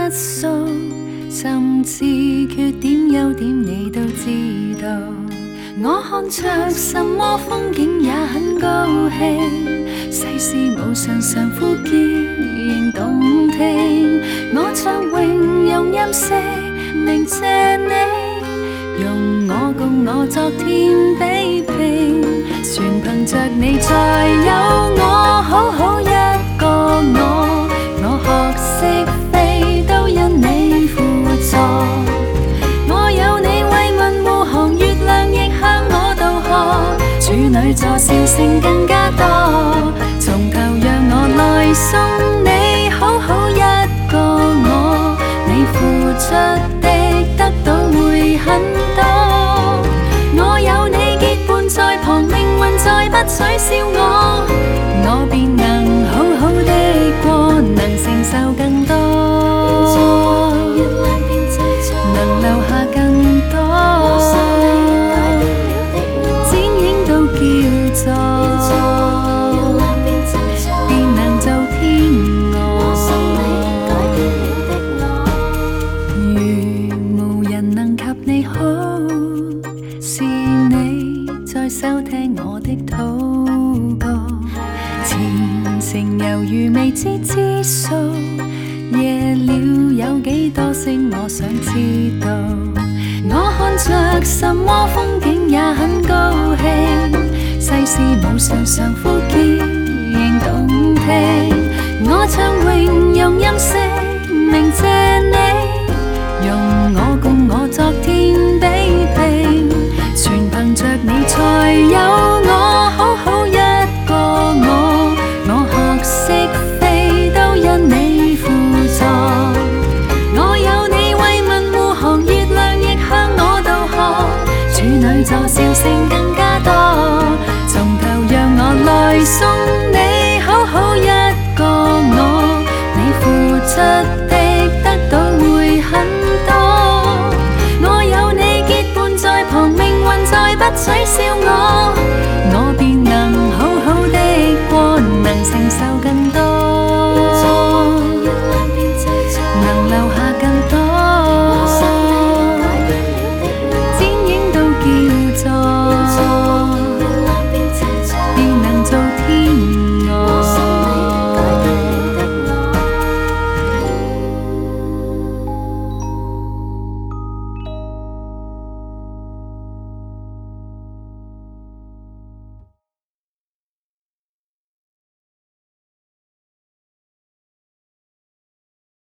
素，甚至缺點優點你都知道。我看着什麼風景也很高興，世事無常常呼叫仍動聽。我唱詠用音色鳴謝你，用我共我昨天比拼，全憑着你才有我好好一個我。我學識飛都因你輔助，我有你為民護航，月亮亦向我導航，處女座笑聲更加多。從頭讓我來送你好好一個我，你付出的得到會很多。我有你結伴在旁，命運再不取笑我，我便能好好的過，能承受更多，能留下更多，剪影都叫做，便能做天鵝。如無人能及你好，是你在收聽我的禱告，前程猶如未知之數，夜了有幾多星我想知道。我看着什麼風景也很高興，世事無常常呼叫仍動聽。我唱詠用音色鳴謝